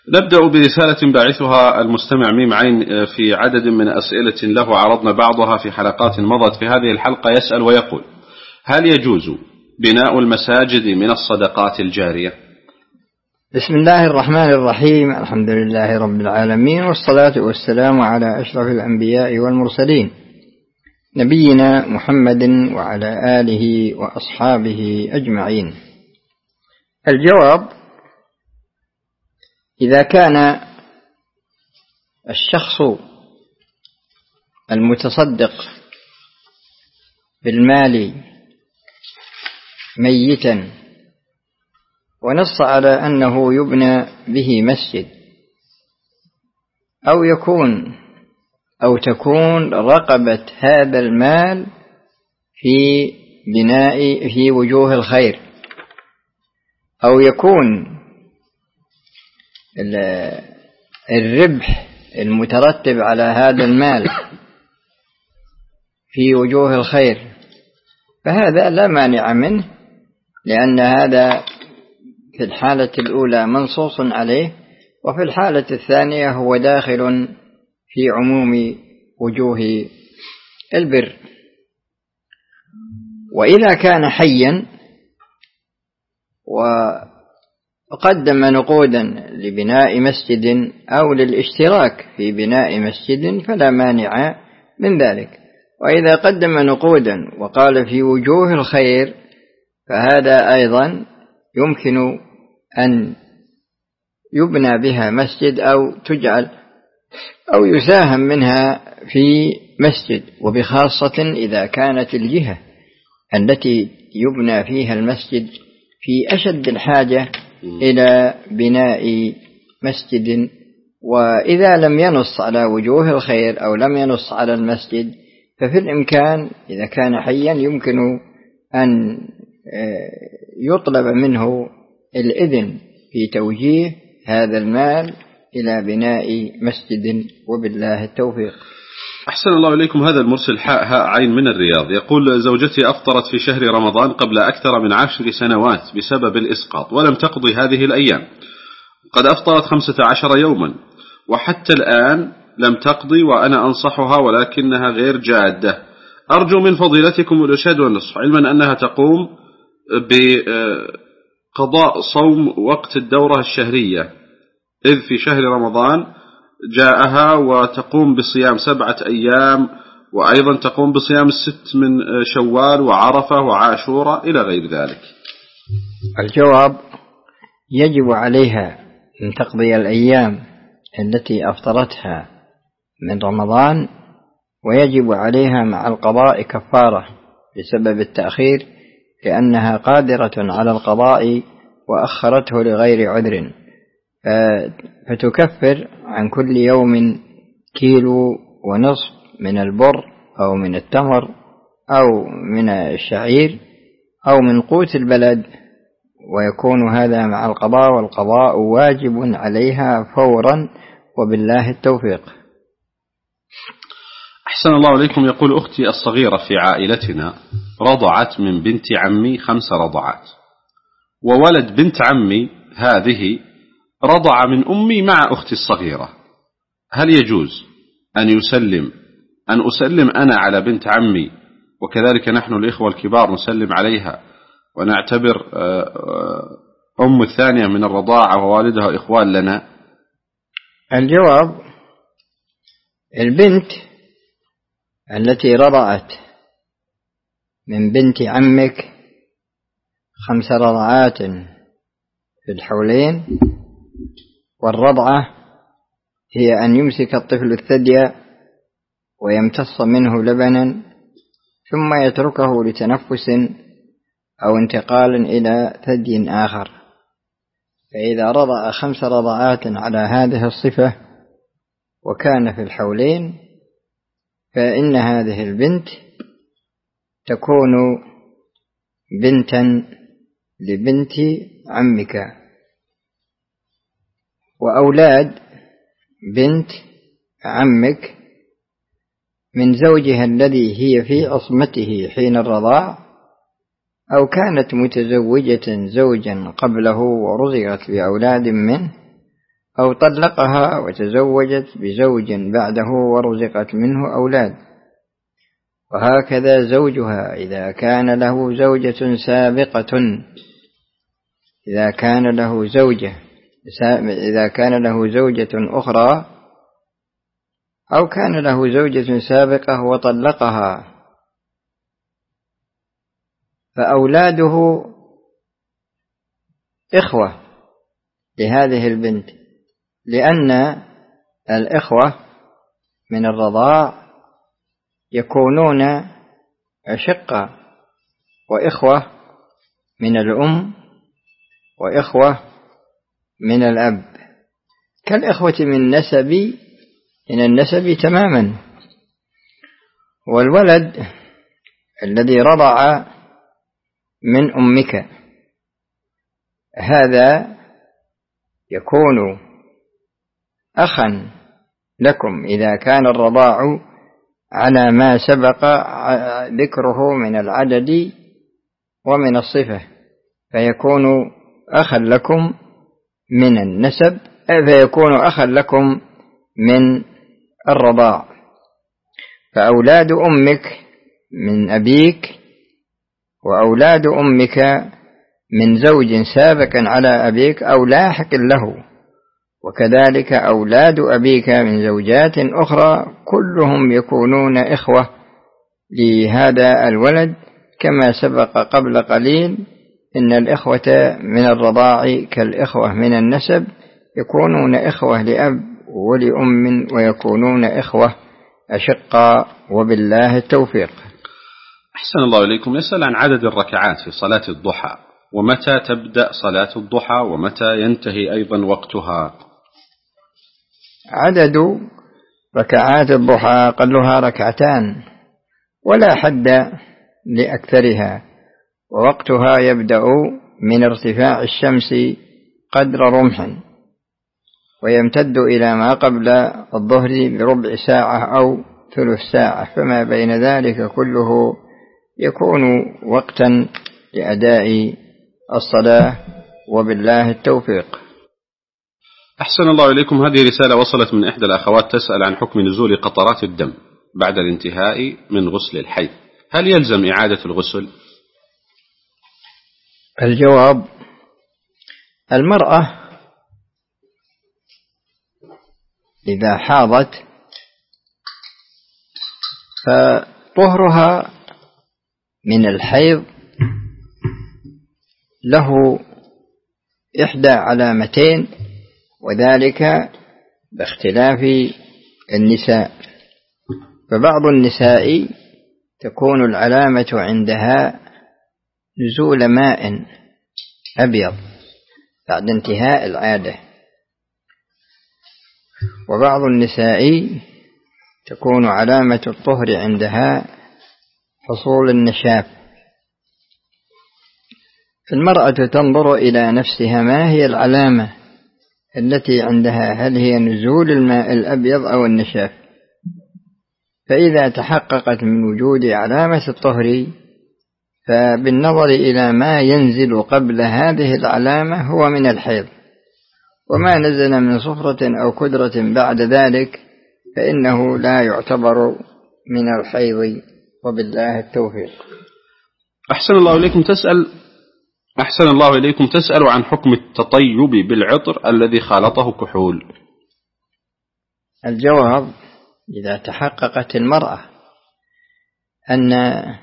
نبدأ برسالة باعثها المستمع ميم عين في عدد من أسئلة له عرضنا بعضها في حلقات مضت. في هذه الحلقة يسأل ويقول: هل يجوز بناء المساجد من الصدقات الجارية؟ بسم الله الرحمن الرحيم. الحمد لله رب العالمين، والصلاة والسلام على أشرف الأنبياء والمرسلين، نبينا محمد وعلى آله وأصحابه أجمعين. الجواب: إذا كان الشخص المتصدق بالمال ميتا ونص على أنه يبنى به مسجد، أو تكون رقبة هذا المال في وجوه الخير، أو يكون الربح المترتب على هذا المال في وجوه الخير، فهذا لا مانع منه، لأن هذا في الحالة الأولى منصوص عليه، وفي الحالة الثانية هو داخل في عموم وجوه البر. وإذا كان حيا وقدم نقودا لبناء مسجد أو للاشتراك في بناء مسجد فلا مانع من ذلك. وإذا قدم نقودا وقال في وجوه الخير فهذا أيضا يمكن أن يبنى بها مسجد أو تجعل أو يساهم منها في مسجد، وبخاصة إذا كانت الجهة التي يبنى فيها المسجد في أشد الحاجة إلى بناء مسجد. وإذا لم ينص على وجوه الخير أو لم ينص على المسجد، ففي الإمكان إذا كان حيا يمكن أن يطلب منه الإذن في توجيه هذا المال إلى بناء مسجد، وبالله التوفيق. أحسن الله إليكم. هذا المرسل هاء عين من الرياض يقول: زوجتي أفطرت في شهر رمضان قبل أكثر من 10 سنوات بسبب الإسقاط، ولم تقضي هذه الأيام، قد أفطرت 15 يوما وحتى الآن لم تقضي، وأنا أنصحها ولكنها غير جادة. أرجو من فضيلتكم الإرشاد والنصح، علما أنها تقوم بقضاء صوم وقت الدورة الشهرية، إذ في شهر رمضان جاءها، وتقوم بصيام 7 أيام، وأيضا تقوم بصيام 6 من شوال وعرفة وعاشوراء إلى غير ذلك. الجواب: يجب عليها أن تقضي الأيام التي أفطرتها من رمضان، ويجب عليها مع القضاء كفارة بسبب التأخير، لأنها قادرة على القضاء وأخرته لغير عذر، فتكفر عن كل يوم 1.5 كيلو من البر أو من التمر أو من الشعير أو من قوت البلد، ويكون هذا مع القضاء، والقضاء واجب عليها فورا، وبالله التوفيق. أحسن الله عليكم. يقول: أختي الصغيرة في عائلتنا رضعت من بنت عمي 5 رضعات، وولد بنت عمي هذه رضع من أمي مع أختي الصغيرة، هل يجوز أن أسلم أنا على بنت عمي، وكذلك نحن الإخوة الكبار نسلم عليها ونعتبر أم الثانية من الرضاعة ووالدها إخوان لنا؟ الجواب: البنت التي رضعت من بنت عمك 5 رضعات في الحولين، والرضعة هي أن يمسك الطفل الثدي ويمتص منه لبنا ثم يتركه لتنفس أو انتقال إلى ثدي آخر. فإذا رضع 5 رضعات على هذه الصفة وكان في الحولين، فإن هذه البنت تكون بنتا لبنت عمك. وأولاد بنت عمك من زوجها الذي هي في عصمته حين الرضاع، أو كانت متزوجة زوجا قبله ورزقت بأولاد منه، أو طلقها وتزوجت بزوج بعده ورزقت منه أولاد. وهكذا زوجها إذا كان له زوجة سابقة، إذا كان له زوجة أخرى أو كان له زوجة سابقة وطلقها، فأولاده إخوة لهذه البنت، لأن الإخوة من الرضاع يكونون أشقة، وإخوة من الأم، وإخوة من الأب، كالإخوة من النسب تماما. والولد الذي رضع من أمك هذا يكون أخا لكم إذا كان الرضاع على ما سبق ذكره من العدد ومن الصفة، فيكون أخا لكم من النسب، فيكون أخا لكم من الرضاع. فأولاد أمك من أبيك، وأولاد أمك من زوج سابق على أبيك أو لاحق له، وكذلك أولاد أبيك من زوجات أخرى، كلهم يكونون إخوة لهذا الولد، كما سبق قبل قليل إن الإخوة من الرضاع كالإخوة من النسب، يكونون إخوة لأب ولأم، ويكونون إخوة أشقاء، وبالله التوفيق. أحسن الله إليكم. يسأل عن عدد الركعات في صلاة الضحى، ومتى تبدأ صلاة الضحى ومتى ينتهي أيضا وقتها؟ عدد ركعات الضحى قلها ركعتان، ولا حد لأكثرها، ووقتها يبدأ من ارتفاع الشمس قدر رمح، ويمتد إلى ما قبل الظهر بربع ساعة أو ثلث ساعة، فما بين ذلك كله يكون وقتا لأداء الصلاة، وبالله التوفيق. أحسن الله إليكم. هذه رسالة وصلت من إحدى الأخوات تسأل عن حكم نزول قطرات الدم بعد الانتهاء من غسل الحيض، هل يلزم إعادة الغسل؟ الجواب: المرأة إذا حاضت فطهرها من الحيض له 1 علامتين، وذلك باختلاف النساء. فبعض النساء تكون العلامة عندها نزول ماء أبيض بعد انتهاء العادة، وبعض النساء تكون علامة الطهر عندها حصول النشاف. المرأة تنظر إلى نفسها ما هي العلامة التي عندها، هل هي نزول الماء الأبيض أو النشاف؟ فإذا تحققت من وجود علامة الطهر، فبالنظر إلى ما ينزل قبل هذه العلامة هو من الحيض، وما نزل من صفرة أو كدرة بعد ذلك فإنه لا يعتبر من الحيض، وبالله التوفيق. أحسن الله إليكم تسأل عن حكم التطيب بالعطر الذي خالطه كحول. الجواب: إذا تحققت المرأة أن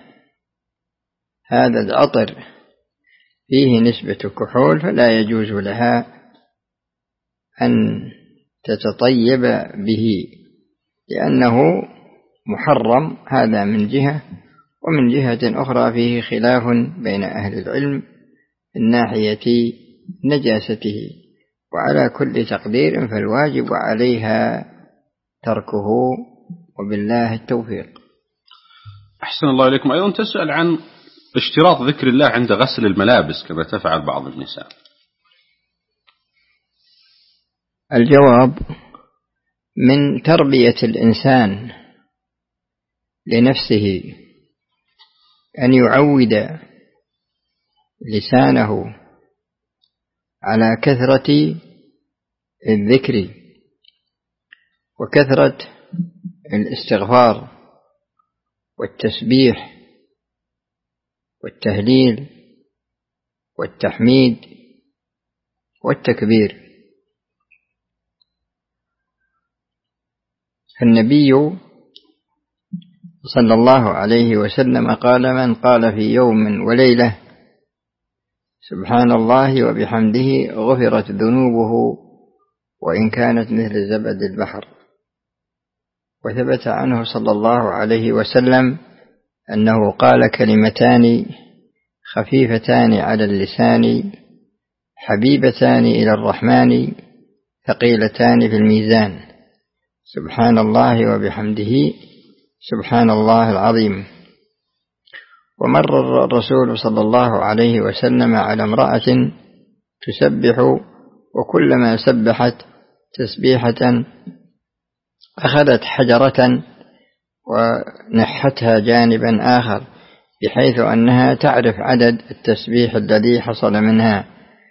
هذا العطر فيه نسبة كحول فلا يجوز لها أن تتطيب به، لأنه محرم، هذا من جهة، ومن جهة أخرى فيه خلاف بين أهل العلم من ناحية نجاسته، وعلى كل تقدير فالواجب عليها تركه، وبالله التوفيق. أحسن الله إليكم. أيضا تسأل عن اشتراط ذكر الله عند غسل الملابس كما تفعل بعض النساء. الجواب: من تربية الإنسان لنفسه أن يعود لسانه على كثرة الذكر وكثرة الاستغفار والتسبيح والتهليل والتحميد والتكبير. النبي صلى الله عليه وسلم قال: من قال في يوم وليلة سبحان الله وبحمده غفرت ذنوبه وإن كانت مثل زبد البحر. وثبت عنه صلى الله عليه وسلم أنه قال: كلمتان خفيفتان على اللسان حبيبتان إلى الرحمن ثقيلتان في الميزان، سبحان الله وبحمده سبحان الله العظيم. ومر الرسول صلى الله عليه وسلم على امرأة تسبح، وكلما سبحت تسبيحة أخذت حجرة ونحتها جانبا آخر، بحيث أنها تعرف عدد التسبيح الذي حصل منها.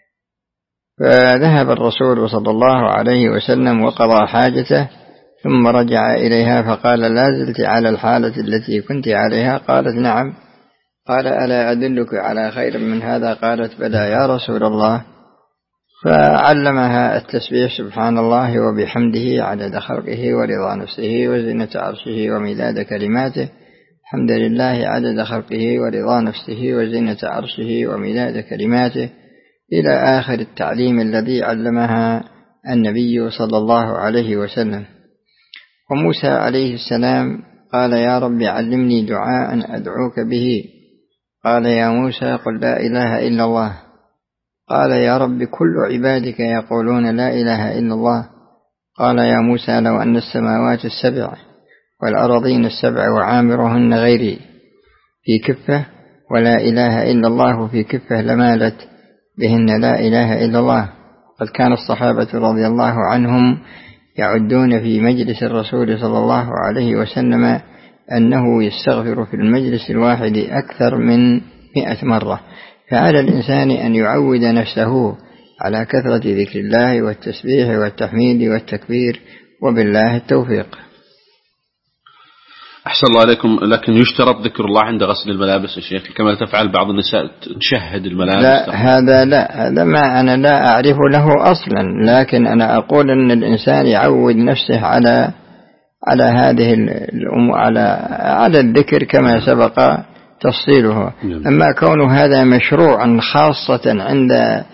فذهب الرسول صلى الله عليه وسلم وقضى حاجته، ثم رجع إليها فقال: لا زلت على الحالة التي كنت عليها؟ قالت: نعم. قال: ألا أدلك على خير من هذا؟ قالت: بلى يا رسول الله. فعلمها التسبيح سبحان الله وبحمده عدد خلقه ورضا نفسه وزنة عرشه ومداد كلماته، الحمد لله عدد خلقه ورضا نفسه وزنة عرشه ومداد كلماته، إلى آخر التعليم الذي علمها النبي صلى الله عليه وسلم. وموسى عليه السلام قال: يا رب علمني دعاء أدعوك به. قال: يا موسى قل لا إله إلا الله. قال: يا رب كل عبادك يقولون لا إله إلا الله. قال: يا موسى لو أن السماوات السبع والأرضين السبع وعامرهن غيري في كفة ولا إله إلا الله في كفة لمالت بهن لا إله إلا الله. قد كان الصحابة رضي الله عنهم يعدون في مجلس الرسول صلى الله عليه وسلم أنه يستغفر في المجلس الواحد أكثر من 100 مرة. فعلى الإنسان أن يعود نفسه على كثرة ذكر الله والتسبيح والتحميد والتكبير، وبالله التوفيق. أحسن الله عليكم. لكن يشترط ذكر الله عند غسل الملابس يا شيخ، كما تفعل بعض النساء تشهد الملابس؟ لا، هذا ما أنا لا أعرف له أصلا، لكن أنا أقول أن الإنسان يعود نفسه على هذه الأمور، على الذكر كما سبق تفصيله. أما كون هذا مشروعا خاصة عند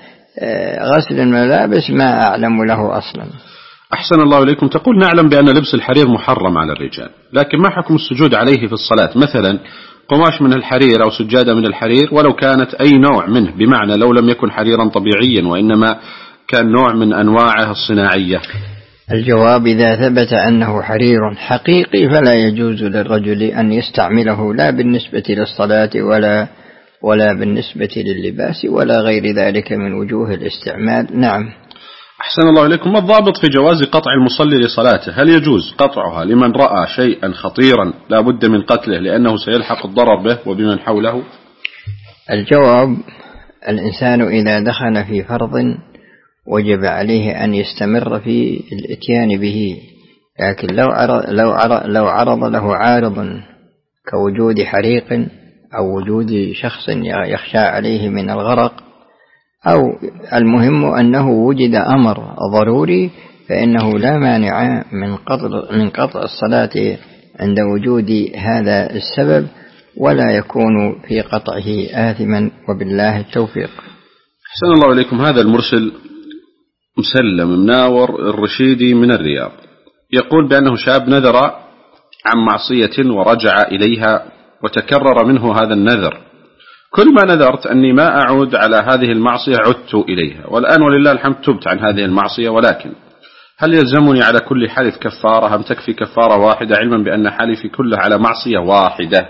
غسل الملابس ما أعلم له أصلا. أحسن الله إليكم. تقول: نعلم بأن لبس الحرير محرم على الرجال، لكن ما حكم السجود عليه في الصلاة؟ مثلا قماش من الحرير أو سجادة من الحرير، ولو كانت أي نوع منه، بمعنى لو لم يكن حريرا طبيعيا وإنما كان نوع من أنواعه الصناعية. الجواب: إذا ثبت أنه حرير حقيقي فلا يجوز للرجل أن يستعمله، لا بالنسبة للصلاة ولا بالنسبة لللباس ولا غير ذلك من وجوه الاستعمال. نعم. أحسن الله إليكم. ما الضابط في جواز قطع المصلي لصلاته؟ هل يجوز قطعها لمن رأى شيئا خطيرا لا بد من قتله لأنه سيلحق الضرر به وبمن حوله؟ الجواب: الإنسان إذا دخل في فرض وجب عليه أن يستمر في الإتيان به، لكن لو عرض له عارض كوجود حريق أو وجود شخص يخشى عليه من الغرق، أو المهم أنه وجد أمر ضروري، فإنه لا مانع من قطع الصلاة عند وجود هذا السبب، ولا يكون في قطعه آثما، وبالله التوفيق. أحسن الله إليكم. هذا المرسل مسلم مناور الرشيدي من الرياض، يقول بأنه شاب نذر عن معصية ورجع إليها وتكرر منه هذا النذر، كل ما نذرت أني ما أعود على هذه المعصية عدت إليها، والآن ولله الحمد تبت عن هذه المعصية، ولكن هل يلزمني على كل حلف كفارة أم تكفي كفارة واحدة، علما بأن حلفي كله على معصية واحدة؟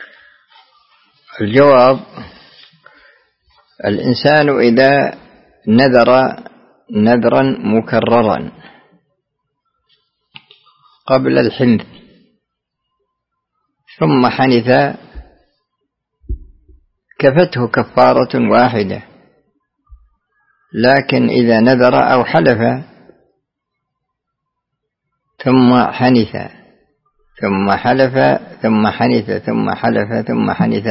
الجواب: الإنسان إذا نذر نذرا مكررا قبل الحنث ثم حنث كفته كفارة واحدة، لكن إذا نذر أو حلف ثم حنث ثم حلف ثم حنث ثم حلف ثم حنث،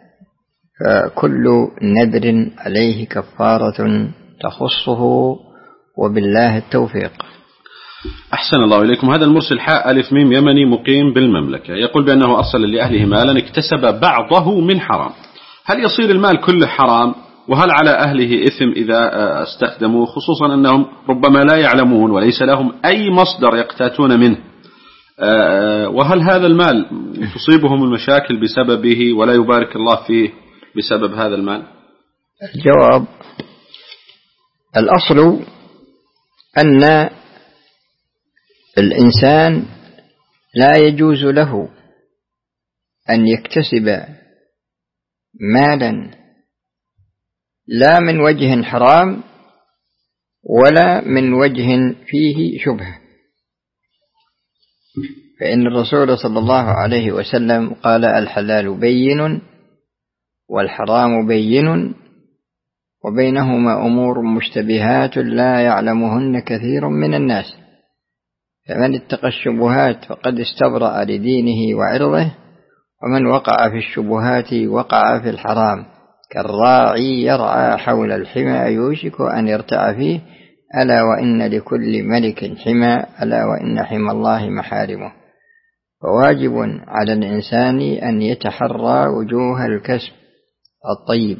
فكل نذر عليه كفارة تخصه، وبالله التوفيق. أحسن الله إليكم. هذا المرسل حاء ألف ميم يمني مقيم بالمملكة، يقول بأنه أرسل لأهله مالا اكتسب بعضه من حرام، هل يصير المال كله حرام؟ وهل على أهله إثم إذا استخدموه، خصوصا أنهم ربما لا يعلمون وليس لهم أي مصدر يقتاتون منه؟ وهل هذا المال تصيبهم المشاكل بسببه ولا يبارك الله فيه بسبب هذا المال؟ الجواب: الأصل أن الإنسان لا يجوز له أن يكتسب مالا لا من وجه حرام ولا من وجه فيه شبهة، فإن الرسول صلى الله عليه وسلم قال: الحلال بين والحرام بين وبينهما أمور مشتبهات لا يعلمهن كثير من الناس، فمن اتقى الشبهات فقد استبرأ لدينه وعرضه، ومن وقع في الشبهات وقع في الحرام، كالراعي يرعى حول الحمى يوشك أن يرتع فيه، ألا وإن لكل ملك حمى، ألا وإن حمى الله محارمه. فواجب على الإنسان أن يتحرى وجوه الكسب الطيب،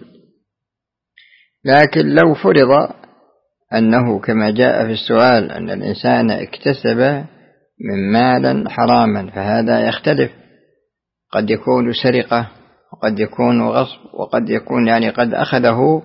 لكن لو فرض أنه كما جاء في السؤال أن الإنسان اكتسب من مالا حراما، فهذا يختلف، قد يكون سرقة وقد يكون غصب وقد يكون قد أخذه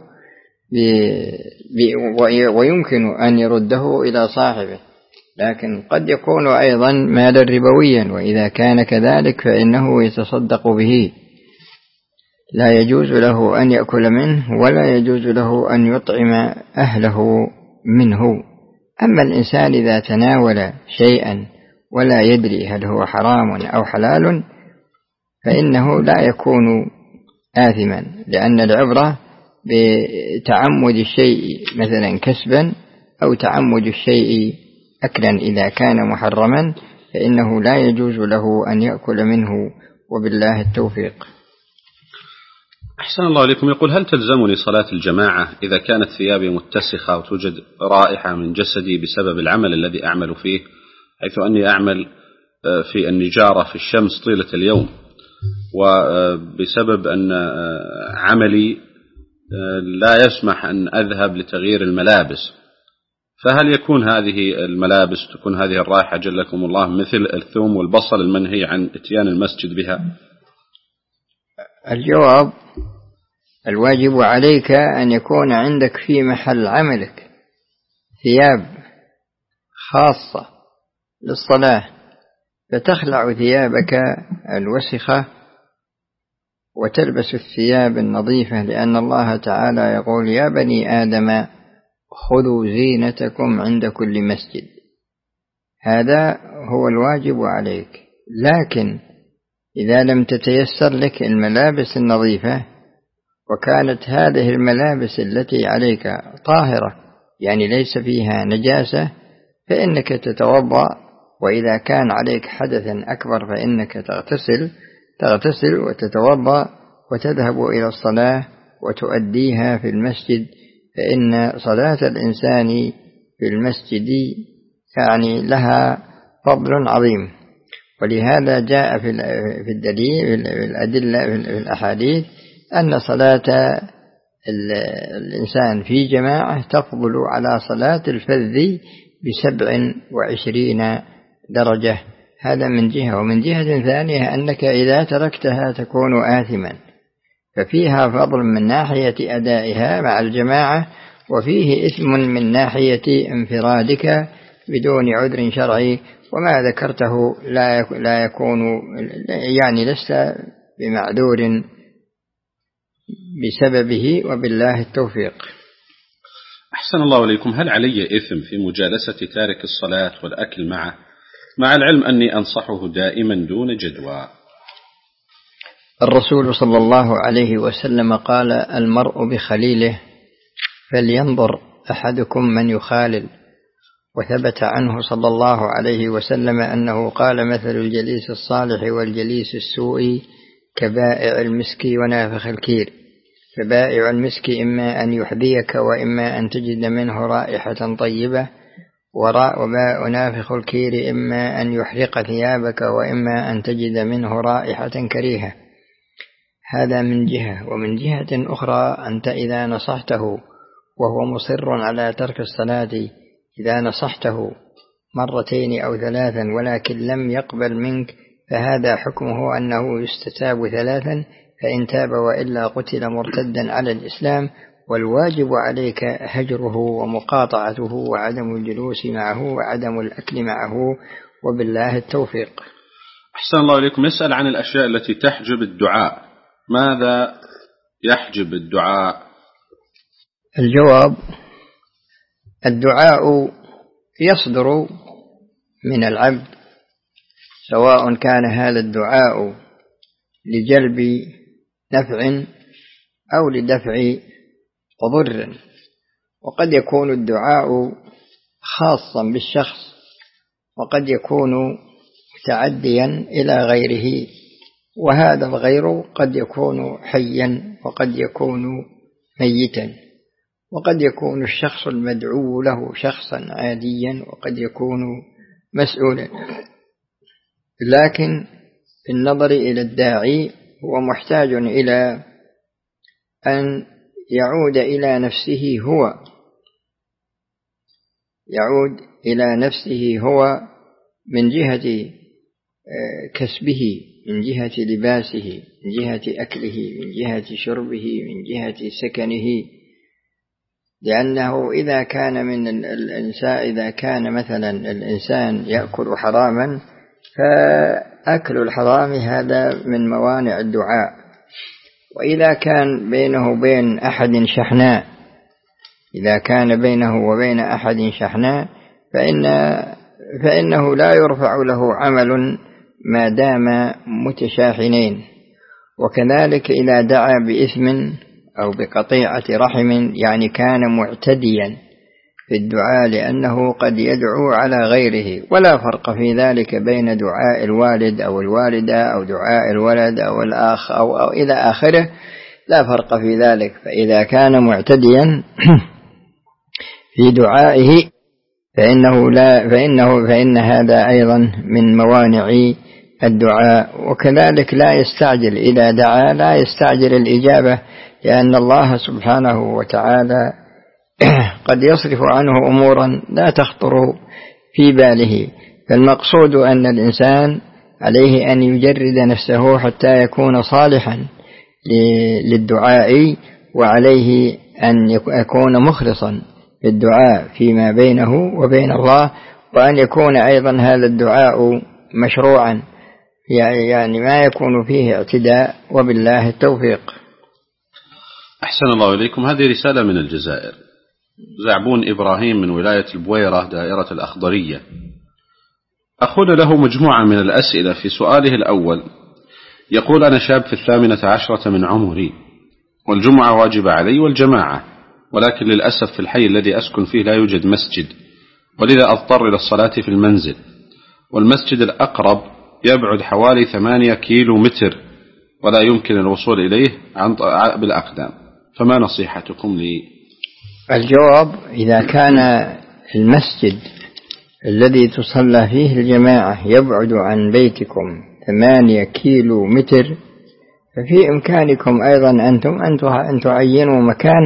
ويمكن أن يرده إلى صاحبه، لكن قد يكون أيضا مالا ربويا، وإذا كان كذلك فإنه يتصدق به، لا يجوز له أن يأكل منه ولا يجوز له أن يطعم أهله منه. أما الإنسان إذا تناول شيئا ولا يدري هل هو حرام أو حلال فإنه لا يكون آثما، لأن العبرة بتعمد الشيء مثلا كسبا أو تعمد الشيء أكلا، إذا كان محرما فإنه لا يجوز له أن يأكل منه، وبالله التوفيق. أحسن الله عليكم. يقول: هل تلزمني صلاة الجماعة إذا كانت ثيابي متسخة وتوجد رائحة من جسدي بسبب العمل الذي أعمل فيه، حيث أني أعمل في النجارة في الشمس طيلة اليوم، وبسبب أن عملي لا يسمح أن أذهب لتغيير الملابس، فهل يكون هذه الملابس تكون هذه الرائحة جلكم الله مثل الثوم والبصل المنهي عن اتيان المسجد بها؟ الجواب: الواجب عليك أن يكون عندك في محل عملك ثياب خاصة للصلاة، فتخلع ثيابك الوسخة وتلبس الثياب النظيفة، لأن الله تعالى يقول: يا بني آدم خذوا زينتكم عند كل مسجد. هذا هو الواجب عليك، لكن إذا لم تتيسر لك الملابس النظيفة وكانت هذه الملابس التي عليك طاهرة ليس فيها نجاسة، فإنك تتوضأ، وإذا كان عليك حدث أكبر فإنك تغتسل وتتوضأ وتذهب إلى الصلاة وتؤديها في المسجد، فإن صلاة الإنسان في المسجد لها فضل عظيم. ولهذا جاء في الدليل في الأدلة في الأحاديث أن صلاة الإنسان في جماعة تفضل على صلاة الفذ ب27 درجة. هذا من جهة، ومن جهة ثانية أنك إذا تركتها تكون آثما، ففيها فضل من ناحية أدائها مع الجماعة، وفيه إثم من ناحية انفرادك بدون عذر شرعي، وما ذكرته لا يكون لست بمعذور بسببه، وبالله التوفيق. أحسن الله عليكم. هل علي إثم في مجالسة تارك الصلاة والأكل معه، مع العلم أني أنصحه دائما دون جدوى؟ الرسول صلى الله عليه وسلم قال: المرء بخليله، فلينظر أحدكم من يخالل، وثبت عنه صلى الله عليه وسلم أنه قال: مثل الجليس الصالح والجليس السوء كبائع المسك ونافخ الكير، فبائع المسك إما أن يحذيك وإما أن تجد منه رائحة طيبة، ونافخ الكير إما أن يحرق ثيابك وإما أن تجد منه رائحة كريهة. هذا من جهة. ومن جهة أخرى أنت إذا نصحته وهو مصر على ترك الصلاة، إذا نصحته 2 أو 3 ولكن لم يقبل منك، فهذا حكمه أنه يستتاب 3، فإن تاب وإلا قتل مرتدا على الإسلام، والواجب عليك هجره ومقاطعته وعدم الجلوس معه وعدم الأكل معه، وبالله التوفيق. أحسن الله إليكم. يسأل عن الأشياء التي تحجب الدعاء، ماذا يحجب الدعاء؟ الجواب: الدعاء يصدر من العبد، سواء كان هذا الدعاء لجلب نفع أو لدفع ضر، وقد يكون الدعاء خاصا بالشخص، وقد يكون متعديا إلى غيره، وهذا الغير قد يكون حيا وقد يكون ميتا، وقد يكون الشخص المدعو له شخصا عاديا وقد يكون مسؤولا، لكن بالنظر إلى الداعي هو محتاج إلى أن يعود إلى نفسه هو من جهة كسبه، من جهة لباسه، من جهة أكله، من جهة شربه، من جهة سكنه. لأنه إذا كان مثلا الإنسان يأكل حراما، فأكل الحرام هذا من موانع الدعاء. وإذا كان بينه وبين أحد شحناء، فإنه لا يرفع له عمل ما دام متشاحنين. وكذلك إذا دعا بإثم أو بقطيعة رحم، يعني كان معتديا في الدعاء، لأنه قد يدعو على غيره، ولا فرق في ذلك بين دعاء الوالد أو الوالدة أو دعاء الولد أو الأخ أو إلى آخره، لا فرق في ذلك. فإذا كان معتديا في دعائه فإن هذا أيضا من موانع الدعاء. وكذلك لا يستعجل إذا دعا، لا يستعجل الإجابة، لأن الله سبحانه وتعالى قد يصرف عنه أمورا لا تخطر في باله. فالمقصود أن الإنسان عليه أن يجرد نفسه حتى يكون صالحا للدعاء، وعليه أن يكون مخلصا في الدعاء فيما بينه وبين الله، وأن يكون أيضا هذا الدعاء مشروعا، يعني ما يكون فيه اعتداء، وبالله التوفيق. أحسن الله إليكم. هذه رسالة من الجزائر. زعبون إبراهيم من ولاية البويرة دائرة الأخضرية. أخونا له مجموعة من الأسئلة. في سؤاله الأول يقول: أنا شاب في 18 من عمري، والجمعة واجبة علي والجماعة، ولكن للأسف في الحي الذي أسكن فيه لا يوجد مسجد، ولذا أضطر إلى الصلاة في المنزل، والمسجد الأقرب يبعد حوالي 8 كيلومتر ولا يمكن الوصول إليه بالأقدام، فما نصيحتكم لي؟ الجواب: إذا كان المسجد الذي تصلى فيه الجماعة يبعد عن بيتكم 8 كيلومتر، ففي إمكانكم أيضا أنتم أن تعينوا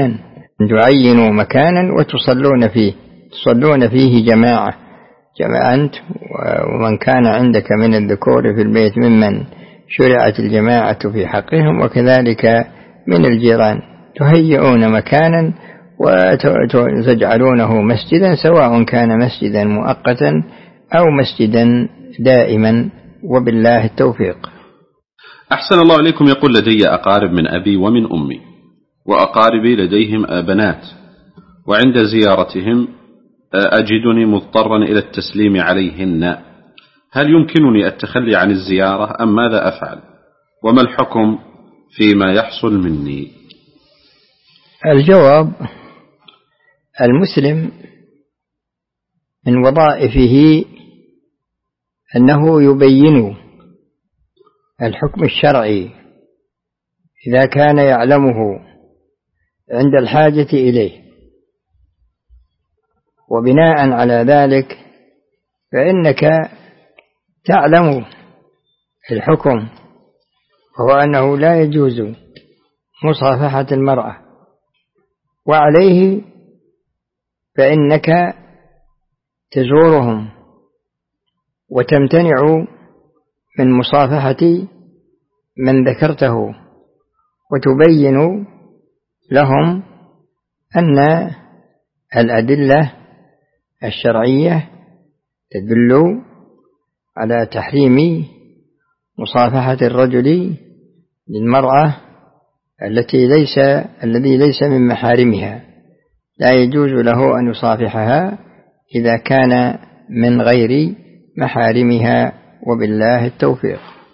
مكانا وتصلون فيه جماعة أنت ومن كان عندك من الذكور في البيت ممن شرعت الجماعة في حقهم، وكذلك من الجيران، تهيئون مكانا وتجعلونه مسجدا، سواء كان مسجدا مؤقتا أو مسجدا دائما، وبالله التوفيق. أحسن الله إليكم. يقول: لدي أقارب من أبي ومن أمي، وأقاربي لديهم بنات، وعند زيارتهم أجدني مضطرا إلى التسليم عليهن، هل يمكنني التخلي عن الزيارة أم ماذا أفعل؟ وما الحكم فيما يحصل مني؟ الجواب: المسلم من وظائفه أنه يبين الحكم الشرعي إذا كان يعلمه عند الحاجة إليه، وبناء على ذلك فإنك تعلم الحكم، وهو أنه لا يجوز مصافحة المرأة، وعليه فإنك تزورهم وتمتنع من مصافحة من ذكرته، وتبين لهم أن الأدلة الشرعية تدل على تحريم مصافحة الرجل للمرأة الذي ليس من محارمها، لا يجوز له أن يصافحها إذا كان من غير محارمها، وبالله التوفيق.